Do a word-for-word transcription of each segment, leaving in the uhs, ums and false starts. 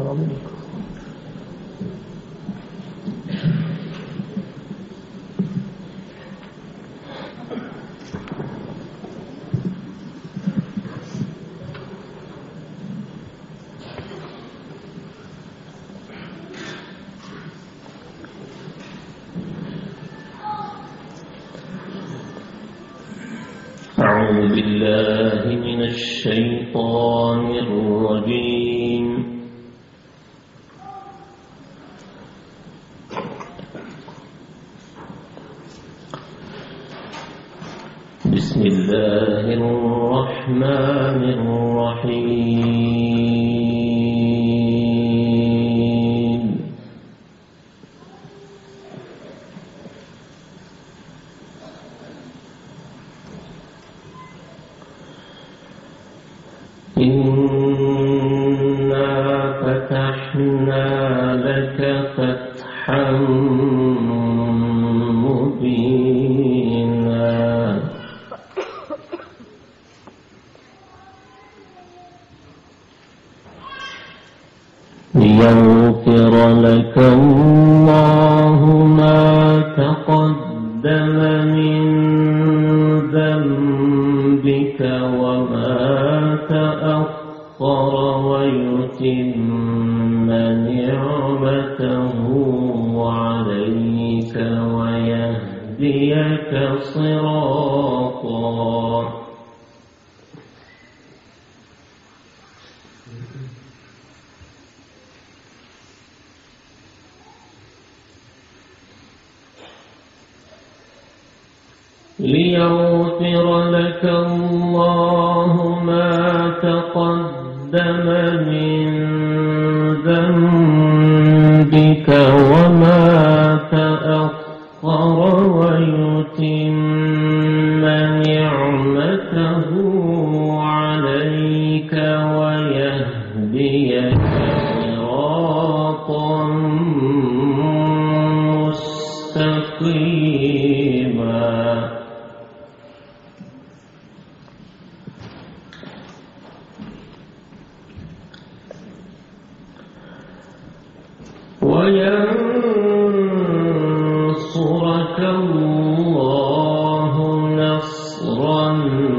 أعوذ بالله من الشيطان الرجيم. بسم الله الرحمن الرحيم. إنا فتحنا لك فتحا مبينا ليغفر لك الله ما تقدم من ذنبك وما تأخر ويتم نعمته عليك ويهديك صراطا ليغفر لك الله ما تقدم من ذنبك وما تأخر ويتم نعمته عليك ويهديك صراطا مستقيما. وينصرك الله نصرا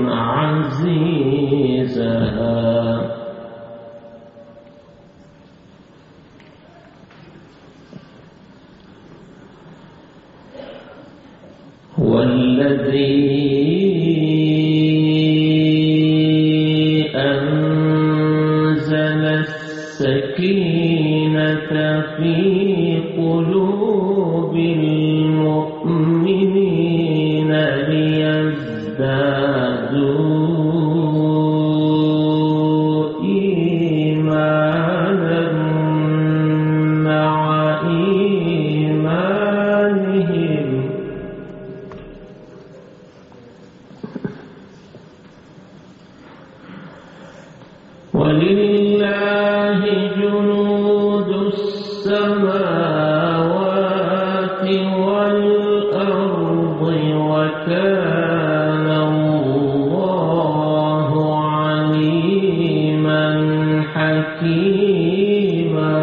عزيزا. والذي أنزل السكينة في قلوب المؤمنين ليزدادوا إيمانا مع إيمانهم ولله جنود السماوات والأرض وكان الله عليما حكيما.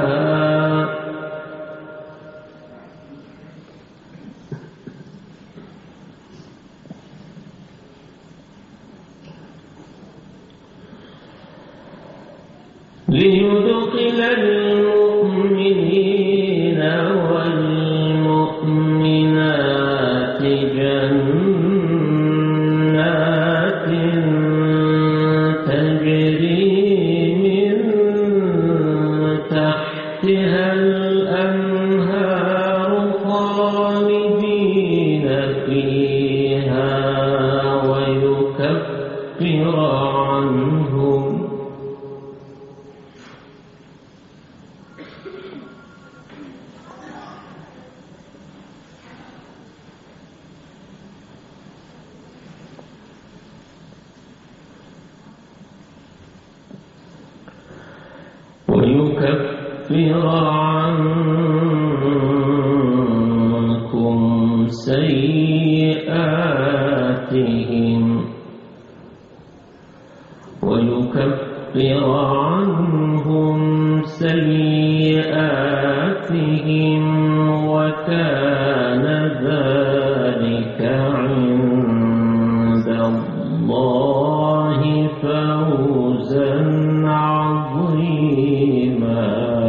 ليدخل المؤمنين والمؤمنات جنات تجري من تحتها الأنهار خالدين فيها ويكفر عنهم ويكفر عنكم سيئاتهم ويكفر ونكفر عنهم سيئاتهم وكان ذلك عند الله فوزا عظيما.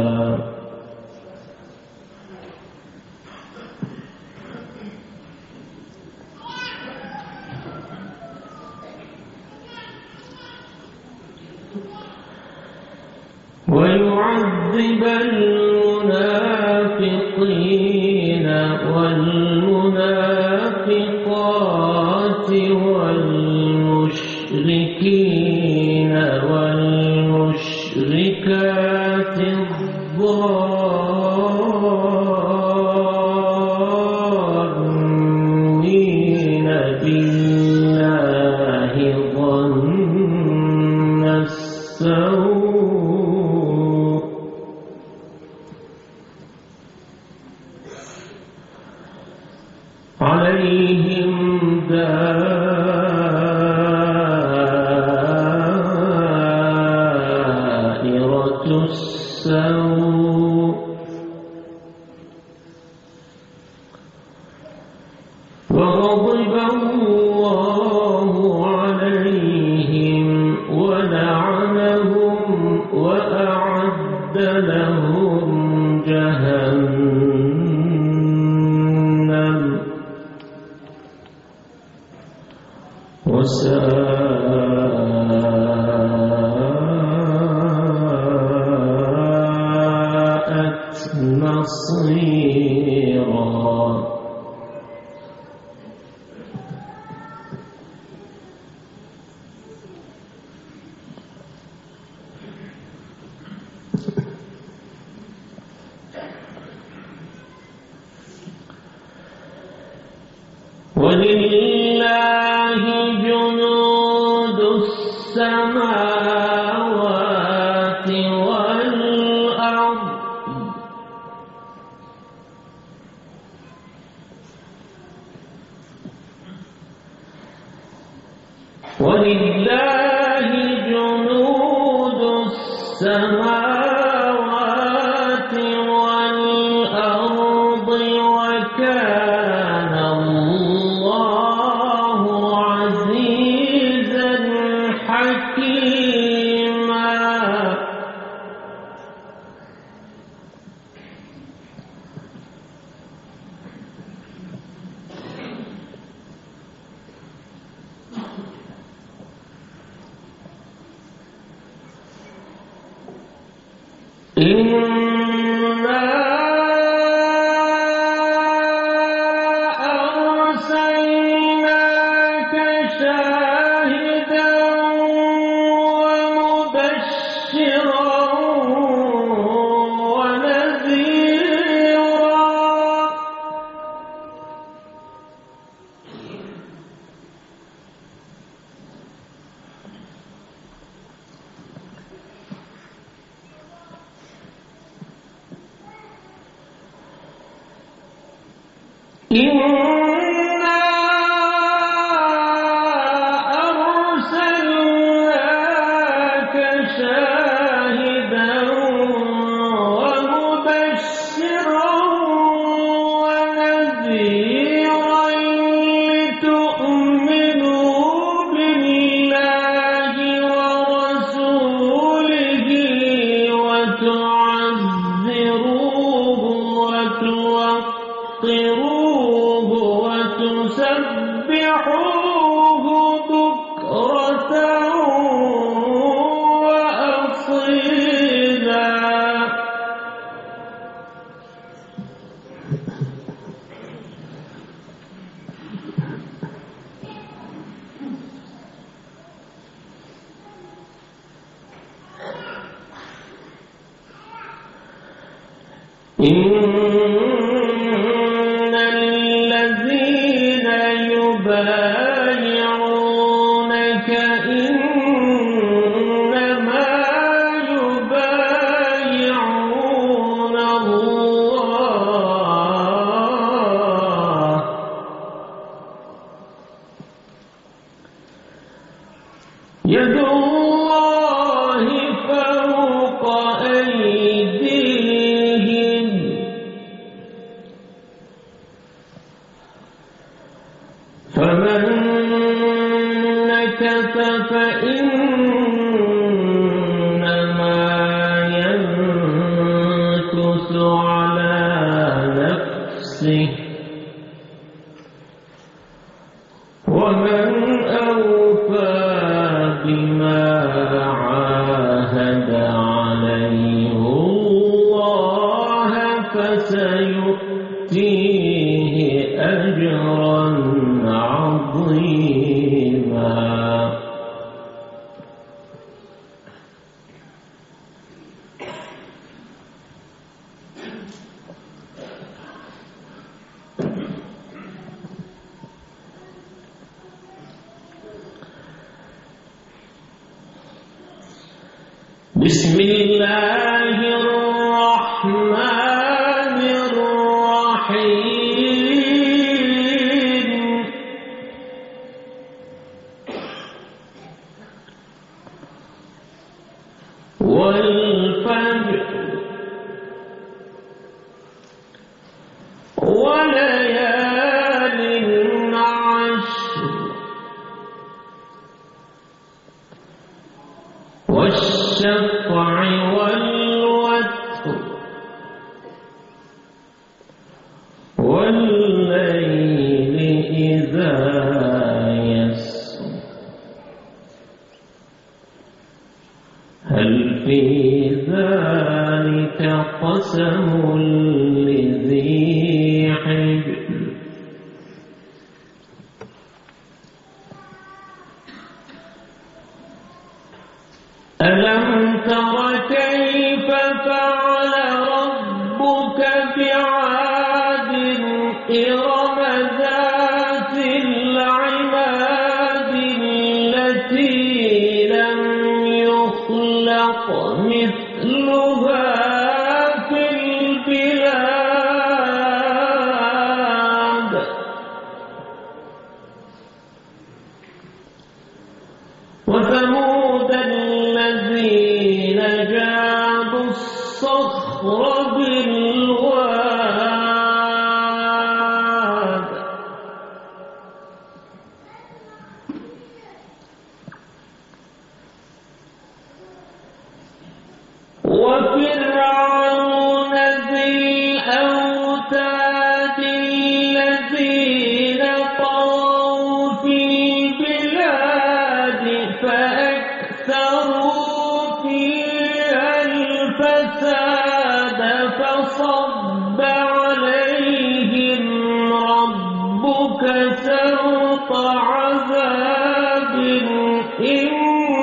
ويعذب المنافقين والمنافقات والمشركين والمشركات الظانين بالله ظن السوء عليهم دائرة السوء وغضب الله عليهم ولعنهم وأعد لهم جهنم وساءت مصيرا. ولله جنود السماوات والأرض ولله جنود السماوات والأرض وكان الله عزيزا حكيما. إنا أرسلناك شاهدا ومبشرا ونذيرا. إنا أرسلناك شاهدا ومبشرا ونذيرا لتؤمنوا بالله ورسوله وتعزروه وتوقروه وتسبحوه بكرة وأصيلا. إن الذين يبايعونك إنما يبايعون الله يد الله بسم الله الرحمن الرحيم والفجر وليال عشر والشفع والوتر والليل إذا يسر هل في ذلك قسم لذي حجر ألم تر كيف فعل ربك بعاد إرم ذات العماد التي لم يخلق مثلها في البلاد وثمود الذين جابوا الصخر بالواد وفرعون ذي الأوتاد الذين طغوا في البلاد فأكثروا فيها الفساد فصب عليهم ربك سوط عذاب إن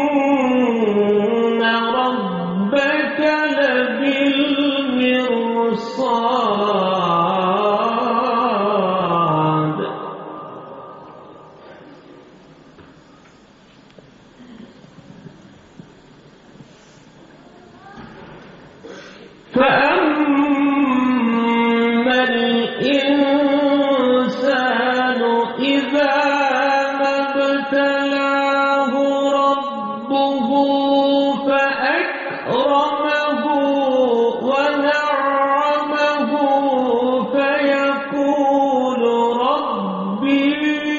ربك لبالمرصاد فأما الإنسان إذا ما ابتلاه ربه فأكرمه ونعمه فيقول ربي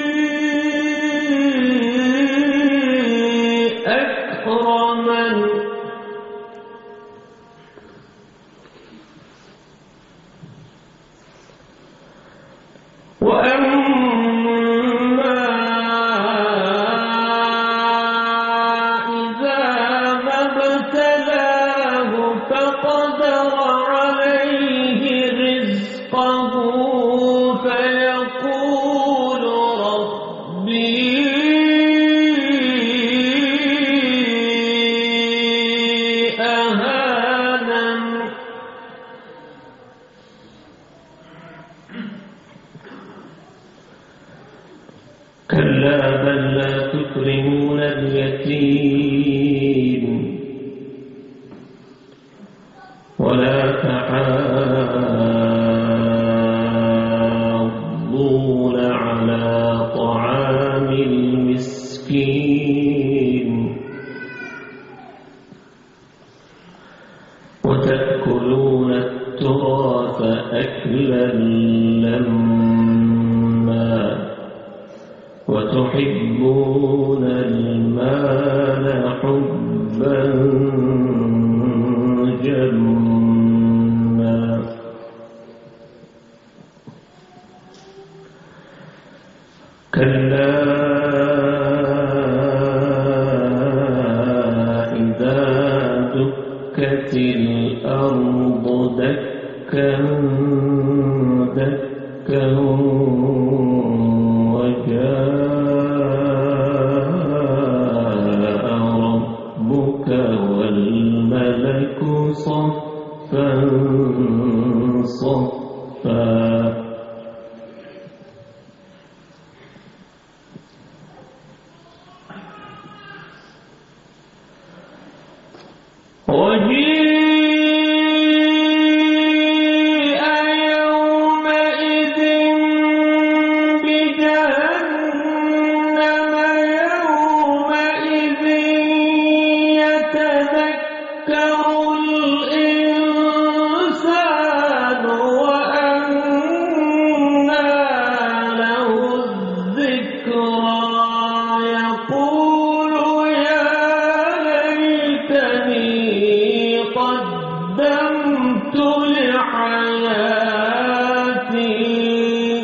أكرمن وأما إذا ما ابتلاه فقدر عليه رزقه فيقول ربي أهانن كلا بل لا تكرمون اليتيم ولا تحاضون على طعام المسكين وتأكلون التراث أكلا لما وتحبون المال حبا جما كلا إذا دكت الأرض دكا دكا وجاء ربك والملك صفا صفا وجيء يومئذ بجهنم يومئذ يتذكر الإنسان وأنى له الذكرى يقول يا ليتني قدمت لحياتي.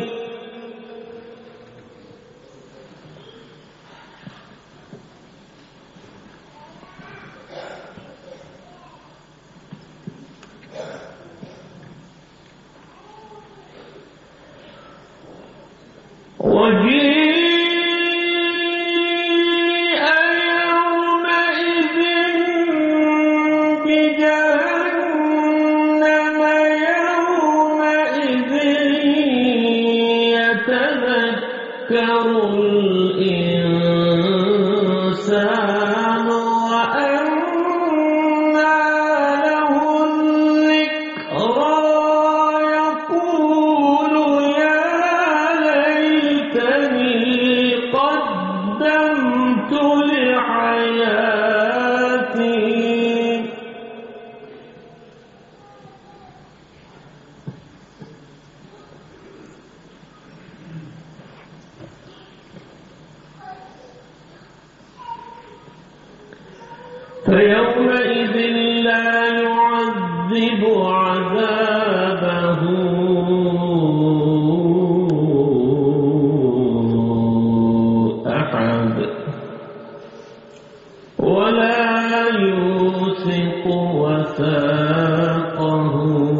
وجيء يومئذ بجهنم يومئذ يتذكر الإنسان وأنى له الذكرى يقول يا ليتني قدمت لحياتي. فيومئذ لا يعذب عذابه أحد ولا يوثق وثاقه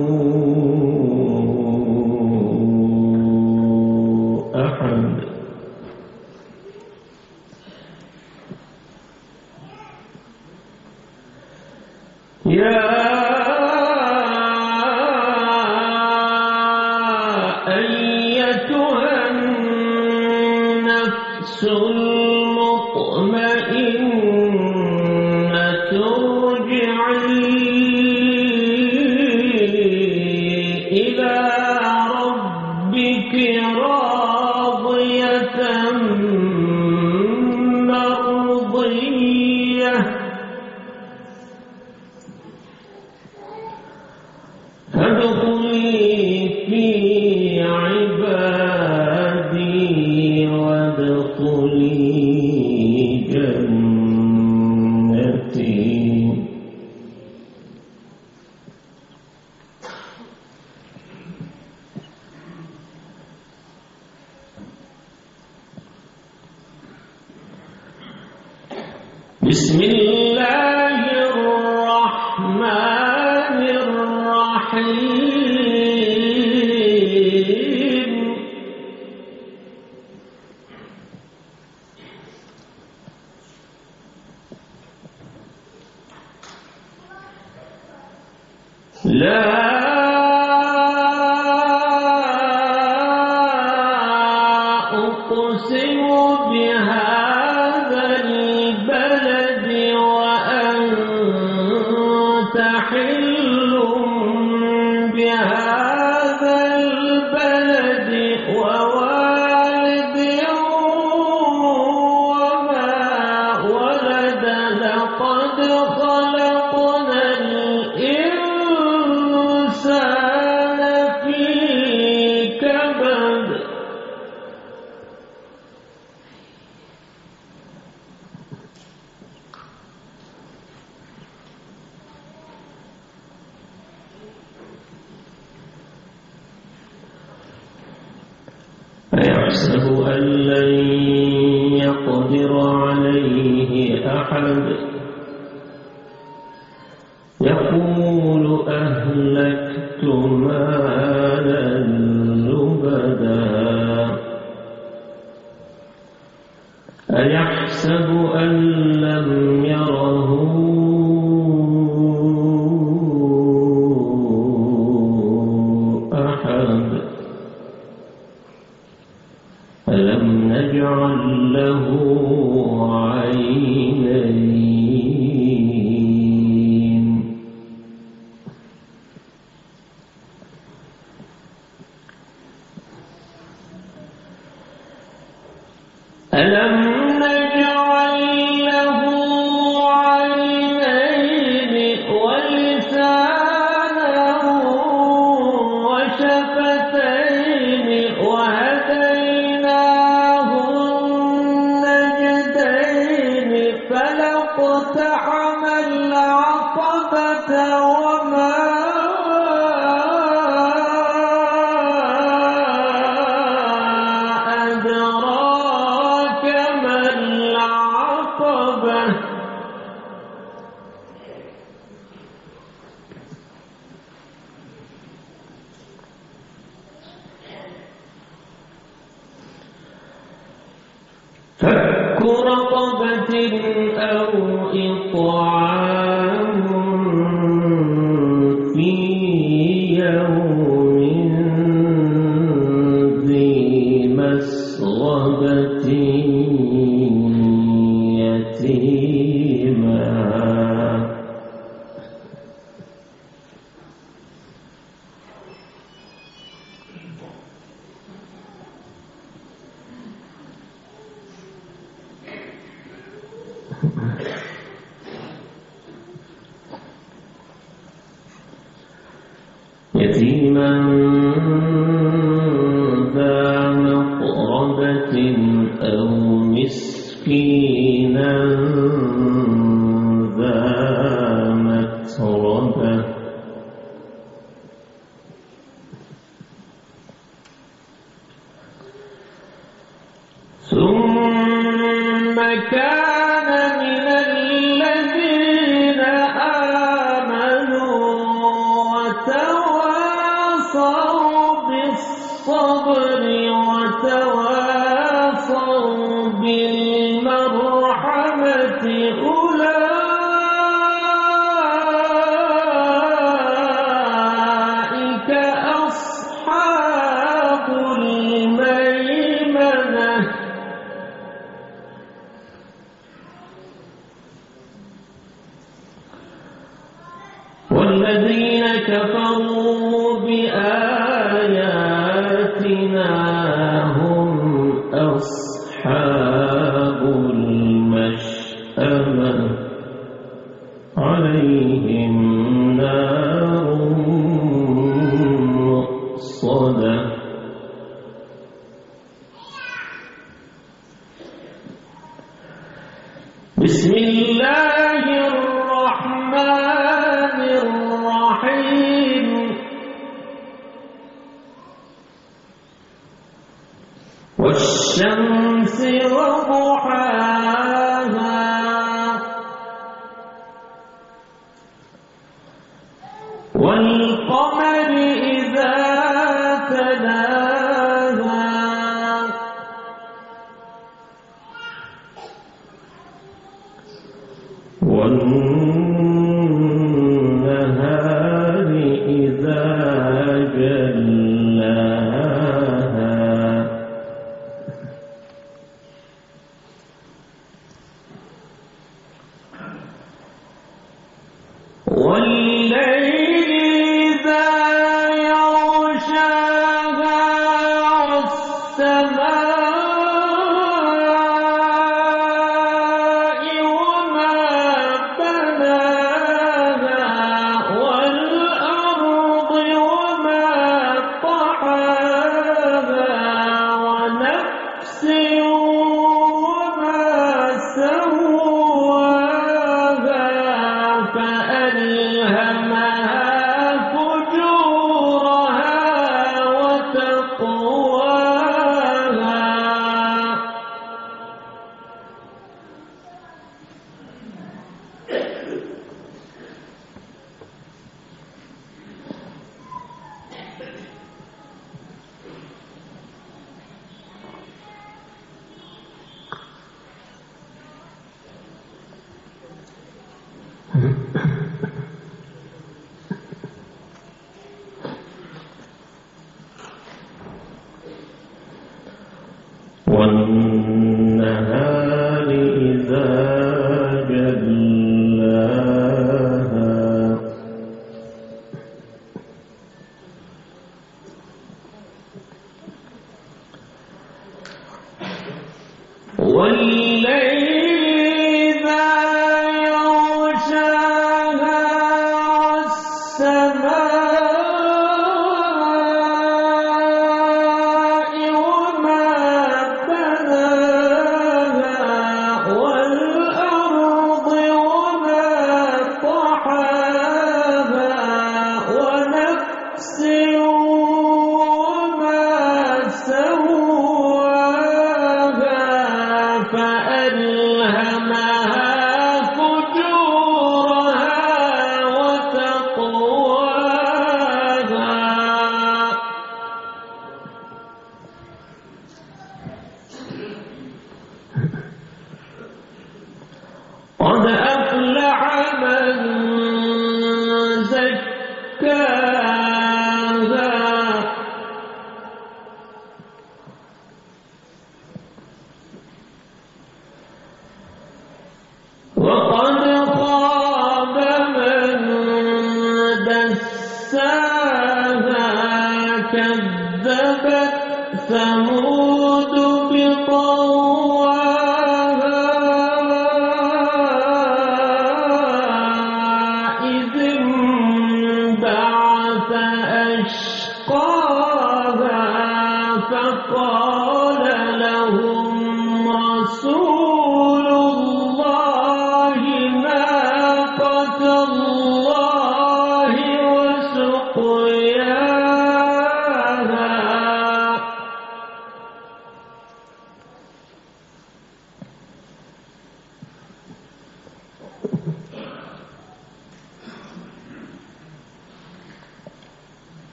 أحد. يا أيتها النفس المطمئنة ارجعي إلى ربك راضية مرضية فادخلي في عبادي وادخلي جنتي. بسم الله الرحمن الرحيم. لا أقسم بهذا البلد وأنت حل بهذا البلد ووالد وما ولد لقد خلقنا الإنسان في كبد. أيحسب أن لن يقدر عليه أحد يقول أهلكت مالا لبدا أيحسب أن لم يره أحد ألم نجعل له عينين اقتحم العقبة وما أدراك ما العقبة فك رقبة أو إطعام في يوم ذي مسغبة يتيما يتيما ذا مقربة أو مسكينا ذا متربة ثم كان من الذين آمنوا وتواصوا بالصبر وتواصوا بالمرحمة أولئك أصحاب الميمنة والذين كفروا بآياتنا هم أصحاب المشأمة عليهم نار مؤصدة بسم الله الرحمن الرحيم والشمس وضحاها والقمر إذا تلاها والنهار إذا جلاها والليل إذا يغشاها والسماء وما بناها والأرض وما طحاها ونفس وما سواها فألهمها فجورها وتقواها والنهار إذا جلاها والليل إذا يغشاها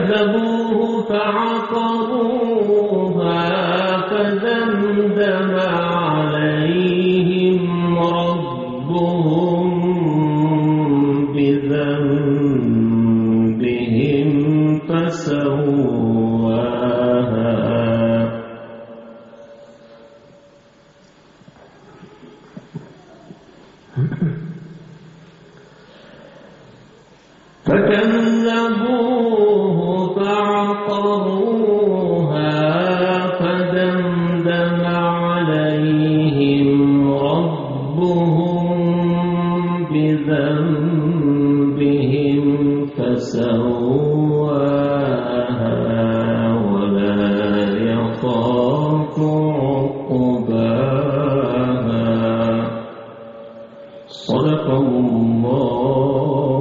فكذبوه فعقروها فدمدم عليهم ربهم بذنبهم فسواها فكذبوه فعقروها فدمدم عليهم ربهم بذنبهم فسواها ولا يخاف عقباها. صدق الله